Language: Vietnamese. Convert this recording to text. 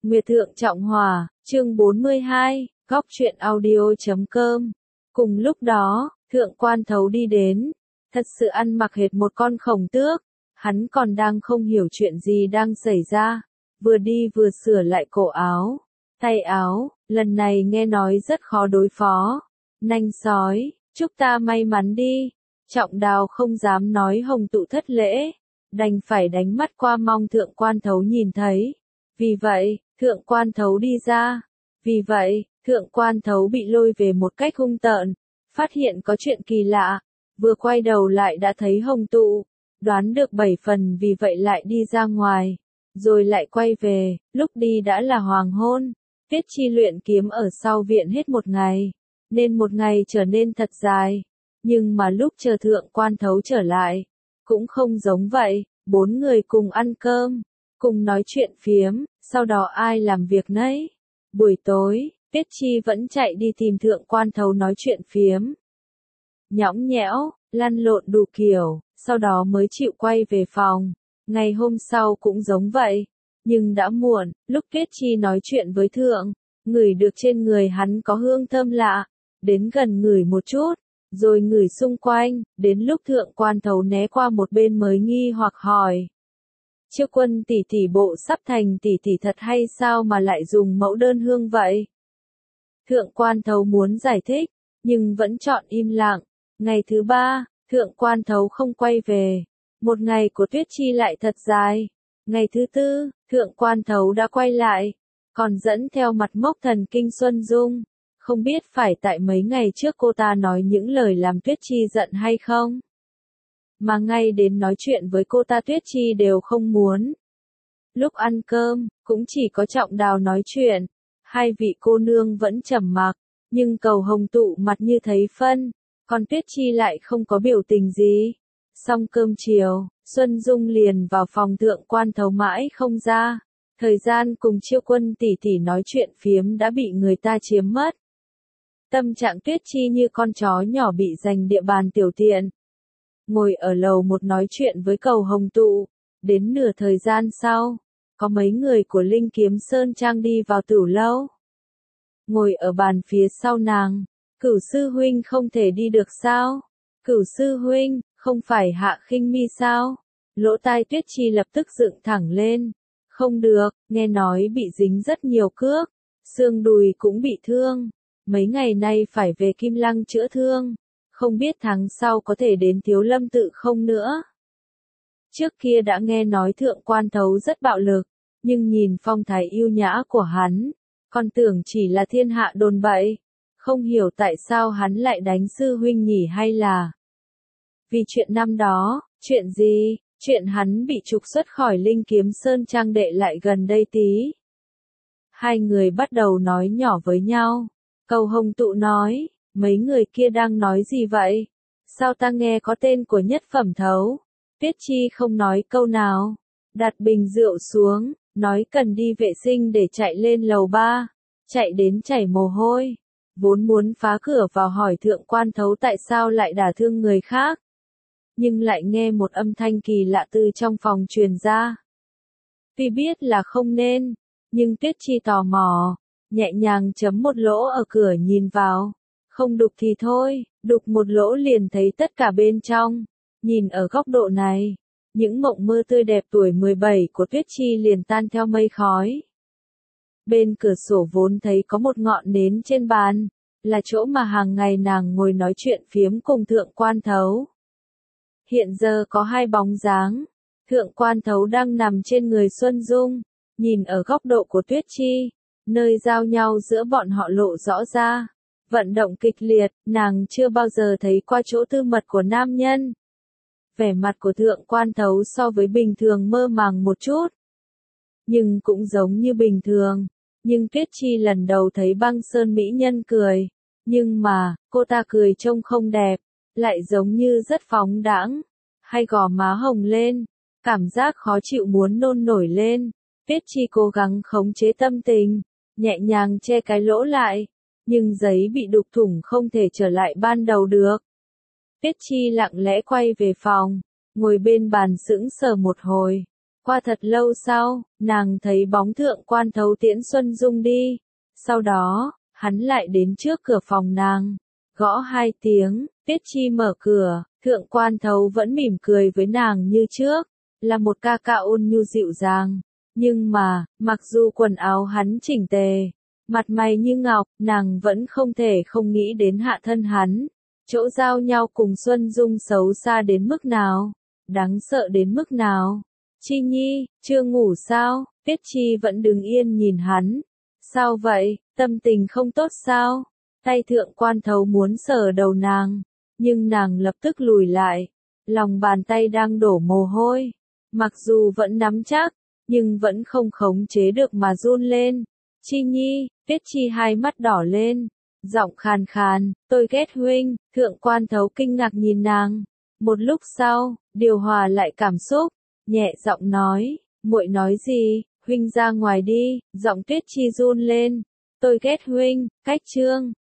Nguyệt Thượng Trọng Hòa, chương 42, góc truyện audio.com. Cùng lúc đó, Thượng Quan Thấu đi đến, thật sự ăn mặc hệt một con khổng tước, hắn còn đang không hiểu chuyện gì đang xảy ra, vừa đi vừa sửa lại cổ áo, tay áo, lần này nghe nói rất khó đối phó. Nanh sói, chúc ta may mắn đi. Trọng Đào không dám nói Hồng Tụ thất lễ, đành phải đánh mắt qua mong Thượng Quan Thấu nhìn thấy. Vì vậy, Thượng Quan Thấu đi ra. Vì vậy, Thượng Quan Thấu bị lôi về một cách hung tợn, phát hiện có chuyện kỳ lạ, vừa quay đầu lại đã thấy Hồng Tụ, đoán được 7 phần vì vậy lại đi ra ngoài, rồi lại quay về, lúc đi đã là hoàng hôn. Tiết Chi luyện kiếm ở sau viện hết một ngày, nên một ngày trở nên thật dài, nhưng mà lúc chờ Thượng Quan Thấu trở lại, cũng không giống vậy, 4 người cùng ăn cơm, cùng nói chuyện phiếm, sau đó ai làm việc nấy. Buổi tối, Tiết Chi vẫn chạy đi tìm Thượng Quan Thấu nói chuyện phiếm. Nhõng nhẽo, lăn lộn đủ kiểu, sau đó mới chịu quay về phòng. Ngày hôm sau cũng giống vậy, nhưng đã muộn, lúc Tiết Chi nói chuyện với Thượng, ngửi được trên người hắn có hương thơm lạ, đến gần ngửi một chút, rồi ngửi xung quanh, đến lúc Thượng Quan Thấu né qua một bên mới nghi hoặc hỏi. Chiêu Quân tỷ tỷ bộ sắp thành tỷ tỷ thật hay sao mà lại dùng mẫu đơn hương vậy? Thượng Quan Thấu muốn giải thích, nhưng vẫn chọn im lặng. Ngày thứ 3, Thượng Quan Thấu không quay về. Một ngày của Tuyết Chi lại thật dài. Ngày thứ 4, Thượng Quan Thấu đã quay lại, còn dẫn theo mặt mốc thần kinh Xuân Dung. Không biết phải tại mấy ngày trước cô ta nói những lời làm Tuyết Chi giận hay không? Mà ngay đến nói chuyện với cô ta Tuyết Chi đều không muốn. Lúc ăn cơm, cũng chỉ có Trọng Đào nói chuyện, hai vị cô nương vẫn trầm mặc, nhưng Cầu Hồng Tụ mặt như thấy phân, còn Tuyết Chi lại không có biểu tình gì. Xong cơm chiều, Xuân Dung liền vào phòng Thượng Quan Thấu mãi không ra, thời gian cùng Chiêu Quân tỷ tỷ nói chuyện phiếm đã bị người ta chiếm mất. Tâm trạng Tuyết Chi như con chó nhỏ bị giành địa bàn tiểu tiện. Ngồi ở lầu một nói chuyện với Cầu Hồng Tụ, đến nửa thời gian sau, có mấy người của Linh Kiếm Sơn Trang đi vào tửu lâu. Ngồi ở bàn phía sau nàng, Cửu sư huynh không thể đi được sao? Cửu sư huynh, không phải Hạ Khinh Mi sao? Lỗ tai Tuyết Chi lập tức dựng thẳng lên. Không được, nghe nói bị dính rất nhiều cước, xương đùi cũng bị thương. Mấy ngày nay phải về Kim Lăng chữa thương, không biết tháng sau có thể đến Thiếu Lâm tự không nữa. Trước kia đã nghe nói Thượng Quan Thấu rất bạo lực, nhưng nhìn phong thái yêu nhã của hắn, còn tưởng chỉ là thiên hạ đồn bậy, không hiểu tại sao hắn lại đánh sư huynh nhỉ, hay là vì chuyện năm đó. Chuyện gì? Chuyện hắn bị trục xuất khỏi Linh Kiếm Sơn Trang đệ lại gần đây tí. Hai người bắt đầu nói nhỏ với nhau. Cầu Hồng Tụ nói, mấy người kia đang nói gì vậy? Sao ta nghe có tên của Nhất Phẩm Thấu? Tuyết Chi không nói câu nào, đặt bình rượu xuống, nói cần đi vệ sinh để chạy lên lầu 3, chạy đến chảy mồ hôi, vốn muốn phá cửa vào hỏi Thượng Quan Thấu tại sao lại đả thương người khác. Nhưng lại nghe một âm thanh kỳ lạ từ trong phòng truyền ra. Tuy biết là không nên, nhưng Tuyết Chi tò mò, nhẹ nhàng chấm một lỗ ở cửa nhìn vào. Không đục thì thôi, đục một lỗ liền thấy tất cả bên trong. Nhìn ở góc độ này, những mộng mơ tươi đẹp tuổi 17 của Tuyết Chi liền tan theo mây khói. Bên cửa sổ vốn thấy có một ngọn nến trên bàn, là chỗ mà hàng ngày nàng ngồi nói chuyện phiếm cùng Thượng Quan Thấu. Hiện giờ có hai bóng dáng, Thượng Quan Thấu đang nằm trên người Xuân Dung, nhìn ở góc độ của Tuyết Chi, nơi giao nhau giữa bọn họ lộ rõ ra. Vận động kịch liệt, nàng chưa bao giờ thấy qua chỗ tư mật của nam nhân. Vẻ mặt của Thượng Quan Thấu so với bình thường mơ màng một chút, nhưng cũng giống như bình thường. Nhưng Tuyết Chi lần đầu thấy Băng Sơn mỹ nhân cười, nhưng mà, cô ta cười trông không đẹp, lại giống như rất phóng đãng, hay gò má hồng lên, cảm giác khó chịu muốn nôn nổi lên. Tuyết Chi cố gắng khống chế tâm tình, nhẹ nhàng che cái lỗ lại, nhưng giấy bị đục thủng không thể trở lại ban đầu được. Tuyết Chi lặng lẽ quay về phòng, ngồi bên bàn sững sờ một hồi, Qua thật lâu sau, nàng thấy bóng Thượng Quan Thấu tiễn Xuân Dung đi. Sau đó, hắn lại đến trước cửa phòng nàng, gõ 2 tiếng, Tiết Chi mở cửa, Thượng Quan Thấu vẫn mỉm cười với nàng như trước, là một ca ca ôn nhu dịu dàng. Nhưng mà, mặc dù quần áo hắn chỉnh tề, mặt mày như ngọc, nàng vẫn không thể không nghĩ đến hạ thân hắn. Chỗ giao nhau cùng Xuân Dung xấu xa đến mức nào, đáng sợ đến mức nào. Chi Nhi, chưa ngủ sao? Tiết Chi vẫn đứng yên nhìn hắn. Sao vậy, tâm tình không tốt sao? Tay Thượng Quan Thấu muốn sờ đầu nàng, nhưng nàng lập tức lùi lại. Lòng bàn tay đang đổ mồ hôi. Mặc dù vẫn nắm chắc, nhưng vẫn không khống chế được mà run lên. Chi Nhi, Tiết Chi hai mắt đỏ lên, giọng khàn khàn, tôi ghét huynh. Thượng Quan Thấu kinh ngạc nhìn nàng. Một lúc sau, điều hòa lại cảm xúc, nhẹ giọng nói, muội nói gì, huynh ra ngoài đi. Giọng Tiết Chi run lên, tôi ghét huynh. Cách chương